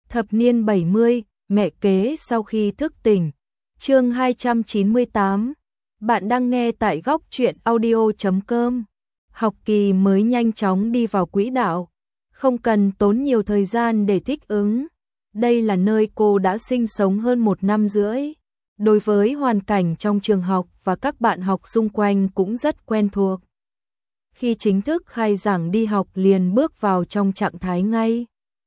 Thập niên 70, mẹ kế sau khi thức tỉnh. Chương 298. Bạn đang nghe tại góc truyện audio.com. Học kỳ mới nhanh chóng đi vào quỹ đạo, không cần tốn nhiều thời gian để thích ứng. Đây là nơi cô đã sinh sống hơn 1 năm rưỡi. Đối với hoàn cảnh trong trường học và các bạn học xung quanh cũng rất quen thuộc. Khi chính thức khai giảng đi học liền bước vào trong trạng thái ngay.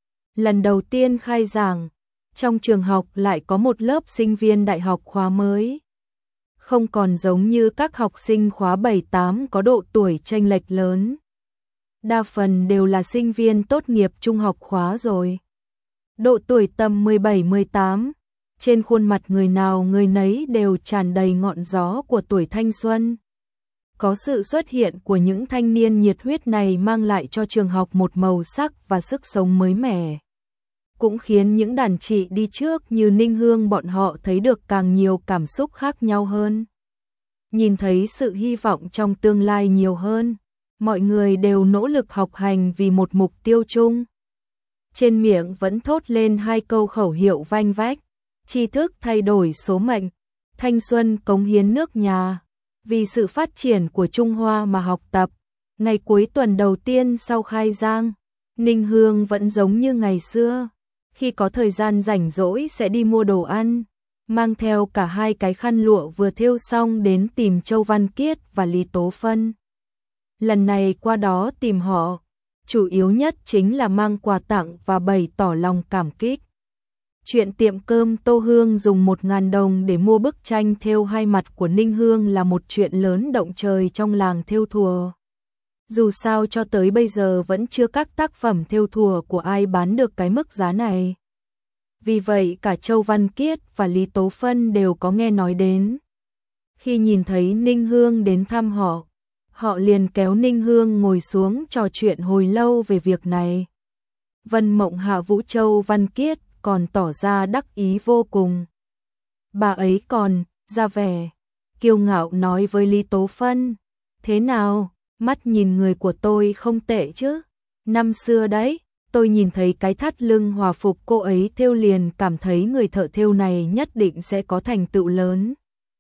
Lần đầu tiên khai giảng, trong trường học lại có một lớp sinh viên đại học khóa mới. Không còn giống như các học sinh khóa 7-8 có độ tuổi chênh lệch lớn. Đa phần đều là sinh viên tốt nghiệp trung học khóa rồi. Độ tuổi tầm 17-18, trên khuôn mặt người nào người nấy đều tràn đầy ngọn gió của tuổi thanh xuân. Có sự xuất hiện của những thanh niên nhiệt huyết này mang lại cho trường học một màu sắc và sức sống mới mẻ. Cũng khiến những đàn chị đi trước như Ninh Hương bọn họ thấy được càng nhiều cảm xúc khác nhau hơn. Nhìn thấy sự hy vọng trong tương lai nhiều hơn, mọi người đều nỗ lực học hành vì một mục tiêu chung. Trên miệng vẫn thốt lên 2 câu khẩu hiệu vanh vách: tri thức thay đổi số mệnh, thanh xuân cống hiến nước nhà. Vì sự phát triển của Trung Hoa mà học tập. Ngày cuối tuần đầu tiên sau khai giảng, Ninh Hương vẫn giống như ngày xưa. Khi có thời gian rảnh rỗi sẽ đi mua đồ ăn, mang theo cả 2 cái khăn lụa vừa thêu xong đến tìm Châu Văn Kiết và Lý Tố Phân. Lần này qua đó tìm họ, chủ yếu nhất chính là mang quà tặng và bày tỏ lòng cảm kích. Chuyện tiệm cơm Tô Hương dùng 1.000 đồng để mua bức tranh thêu 2 mặt của Ninh Hương là một chuyện lớn động trời trong làng thêu thùa. Dù sao cho tới bây giờ vẫn chưa các tác phẩm thêu thùa của ai bán được cái mức giá này. Vì vậy cả Châu Văn Kiết và Lý Tố Phân đều có nghe nói đến. Khi nhìn thấy Ninh Hương đến thăm họ, họ liền kéo Ninh Hương ngồi xuống trò chuyện hồi lâu về việc này. Vân Mộng hạ vũ Châu Văn Kiết còn tỏ ra đắc ý vô cùng. Bà ấy còn ra vẻ kiêu ngạo nói với Lý Tố Phân: thế nào, mắt nhìn người của tôi không tệ chứ? Năm xưa đấy, tôi nhìn thấy cái thắt lưng hòa phục cô ấy thêu liền cảm thấy người thợ thêu này nhất định sẽ có thành tựu lớn.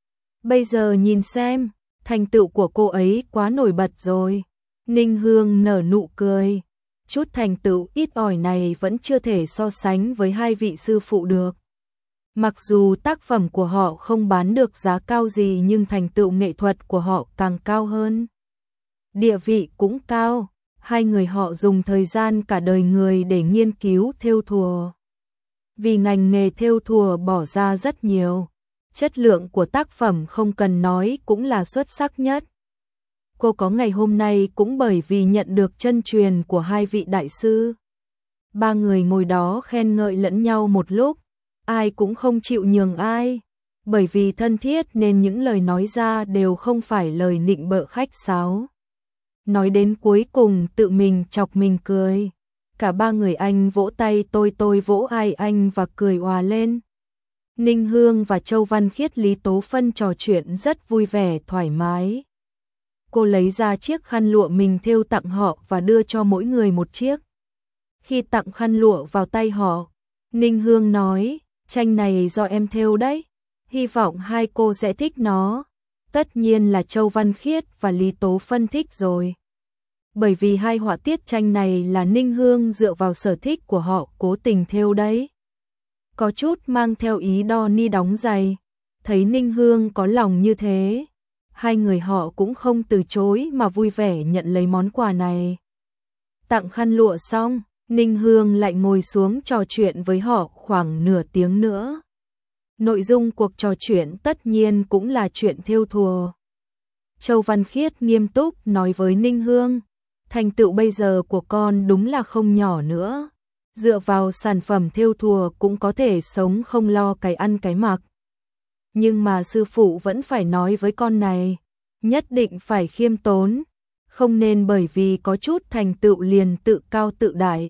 Bây giờ nhìn xem, thành tựu của cô ấy quá nổi bật rồi. Ninh Hương nở nụ cười. Chút thành tựu ít ỏi này vẫn chưa thể so sánh với 2 vị sư phụ được. Mặc dù tác phẩm của họ không bán được giá cao gì nhưng thành tựu nghệ thuật của họ càng cao hơn. Địa vị cũng cao, 2 người họ dùng thời gian cả đời người để nghiên cứu thêu thùa. Vì ngành nghề thêu thùa bỏ ra rất nhiều, chất lượng của tác phẩm không cần nói cũng là xuất sắc nhất. Cô có ngày hôm nay cũng bởi vì nhận được chân truyền của 2 vị đại sư. 3 người ngồi đó khen ngợi lẫn nhau một lúc, ai cũng không chịu nhường ai. Bởi vì thân thiết nên những lời nói ra đều không phải lời nịnh bợ khách sáo. Nói đến cuối cùng tự mình chọc mình cười. Cả 3 người anh vỗ tay tôi vỗ ai anh và cười òa lên. Ninh Hương và Châu Văn Khiết Lý Tố Phân trò chuyện rất vui vẻ thoải mái. Cô lấy ra chiếc khăn lụa mình thêu tặng họ và đưa cho mỗi người một chiếc. Khi tặng khăn lụa vào tay họ, Ninh Hương nói: tranh này do em thêu đấy, hy vọng 2 cô sẽ thích nó. Tất nhiên là Châu Văn Khiết và Lý Tố Phân thích rồi. Bởi vì 2 họa tiết tranh này là Ninh Hương dựa vào sở thích của họ cố tình thêu đấy. Có chút mang theo ý đo ni đóng giày. Thấy Ninh Hương có lòng như thế, 2 người họ cũng không từ chối mà vui vẻ nhận lấy món quà này. Tặng khăn lụa xong, Ninh Hương lại ngồi xuống trò chuyện với họ khoảng nửa tiếng nữa. Nội dung cuộc trò chuyện tất nhiên cũng là chuyện thêu thùa. Châu Văn Khiết nghiêm túc nói với Ninh Hương: thành tựu bây giờ của con đúng là không nhỏ nữa. Dựa vào sản phẩm thêu thùa cũng có thể sống không lo cái ăn cái mặc. Nhưng mà sư phụ vẫn phải nói với con này, nhất định phải khiêm tốn, không nên bởi vì có chút thành tựu liền tự cao tự đại.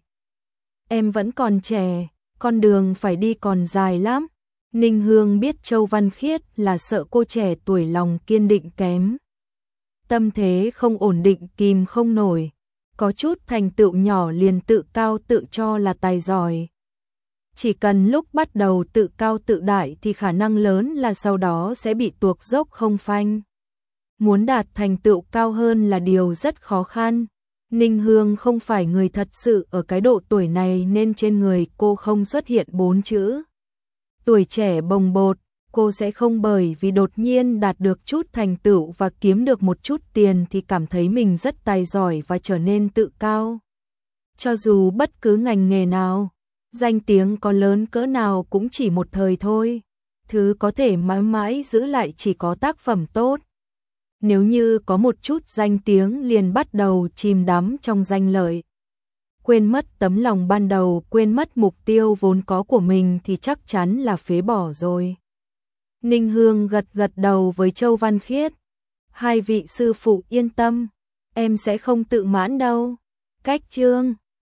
Em vẫn còn trẻ, con đường phải đi còn dài lắm. Ninh Hương biết Châu Văn Khiết là sợ cô trẻ tuổi lòng kiên định kém. Tâm thế không ổn định kìm không nổi, có chút thành tựu nhỏ liền tự cao tự cho là tài giỏi. Chỉ cần lúc bắt đầu tự cao tự đại thì khả năng lớn là sau đó sẽ bị tuột dốc không phanh. Muốn đạt thành tựu cao hơn là điều rất khó khăn. Ninh Hương không phải người thật sự ở cái độ tuổi này nên trên người cô không xuất hiện 4 chữ tuổi trẻ bồng bột. Cô sẽ không bởi vì đột nhiên đạt được chút thành tựu và kiếm được một chút tiền thì cảm thấy mình rất tài giỏi và trở nên tự cao. Cho dù bất cứ ngành nghề nào, danh tiếng có lớn cỡ nào cũng chỉ một thời thôi. Thứ có thể mãi mãi giữ lại chỉ có tác phẩm tốt. Nếu như có một chút danh tiếng liền bắt đầu chìm đắm trong danh lợi, quên mất tấm lòng ban đầu, quên mất mục tiêu vốn có của mình thì chắc chắn là phế bỏ rồi. Ninh Hương gật gật đầu với Châu Văn Khiết. Hai vị sư phụ yên tâm, em sẽ không tự mãn đâu. Cách chương